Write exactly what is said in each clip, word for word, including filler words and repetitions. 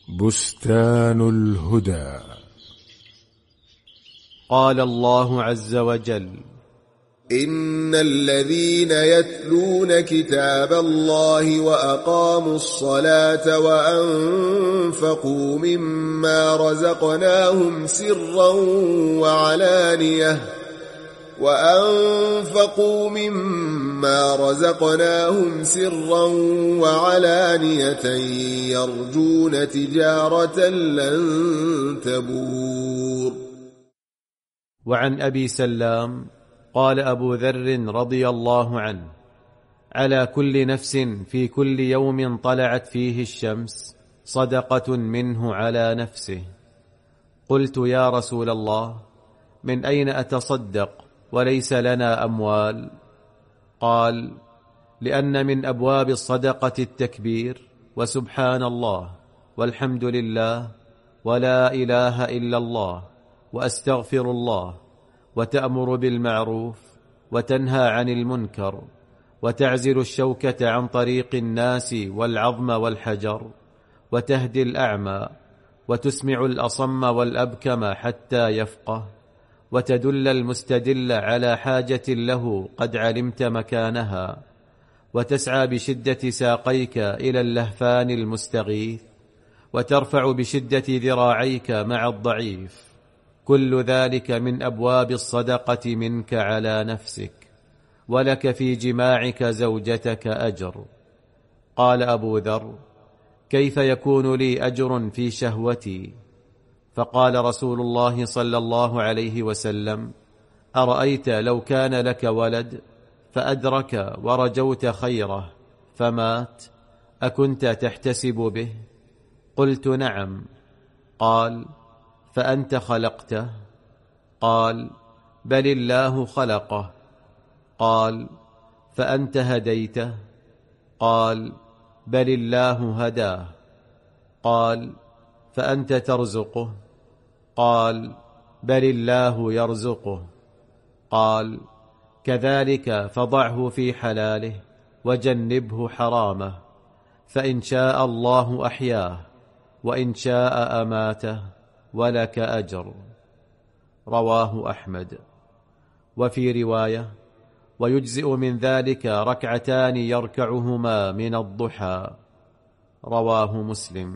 بستان الهدى. قال الله عز وجل: إن الذين يتلون كتاب الله وأقاموا الصلاة وأنفقوا مما رزقناهم سرا وعلانية وأنفقوا مما رزقناهم سرا وعلانية يرجون تجارة لن تبور. وعن أبي سلام قال أبو ذر رضي الله عنه: على كل نفس في كل يوم طلعت فيه الشمس صدقة منه على نفسه. قلت: يا رسول الله، من أين أتصدق وليس لنا أموال؟ قال: لأن من أبواب الصدقة التكبير وسبحان الله والحمد لله ولا إله إلا الله وأستغفر الله، وتأمر بالمعروف وتنهى عن المنكر، وتعزل الشوكة عن طريق الناس والعظم والحجر، وتهدي الأعمى، وتسمع الأصم والأبكم حتى يفقه، وتدل المستدل على حاجة له قد علمت مكانها، وتسعى بشدة ساقيك إلى اللهفان المستغيث، وترفع بشدة ذراعيك مع الضعيف. كل ذلك من أبواب الصدقة منك على نفسك، ولك في جماعك زوجتك أجر. قال أبو ذر: كيف يكون لي أجر في شهوتي؟ فقال رسول الله صلى الله عليه وسلم: أرأيت لو كان لك ولد فأدرك ورجوت خيره فمات، أكنت تحتسب به؟ قلت: نعم. قال: فأنت خلقته؟ قال: بل الله خلقه. قال: فأنت هديته؟ قال: بل الله هداه. قال: فأنت ترزقه؟ قال: بل الله يرزقه. قال: كذلك فضعه في حلاله وجنبه حرامه، فإن شاء الله أحياه وإن شاء أماته، ولك أجر. رواه أحمد. وفي رواية: ويجزئ من ذلك ركعتان يركعهما من الضحى. رواه مسلم.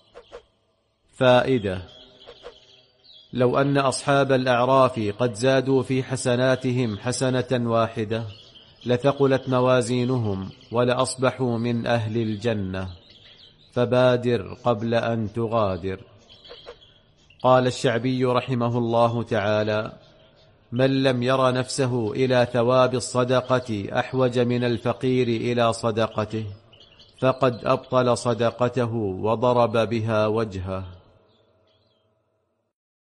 فائدة: لو أن أصحاب الأعراف قد زادوا في حسناتهم حسنة واحدة لثقلت موازينهم ولأصبحوا من أهل الجنة، فبادر قبل أن تغادر. قال الشعبي رحمه الله تعالى: من لم ير نفسه إلى ثواب الصدقة أحوج من الفقير إلى صدقته فقد أبطل صدقته وضرب بها وجهه.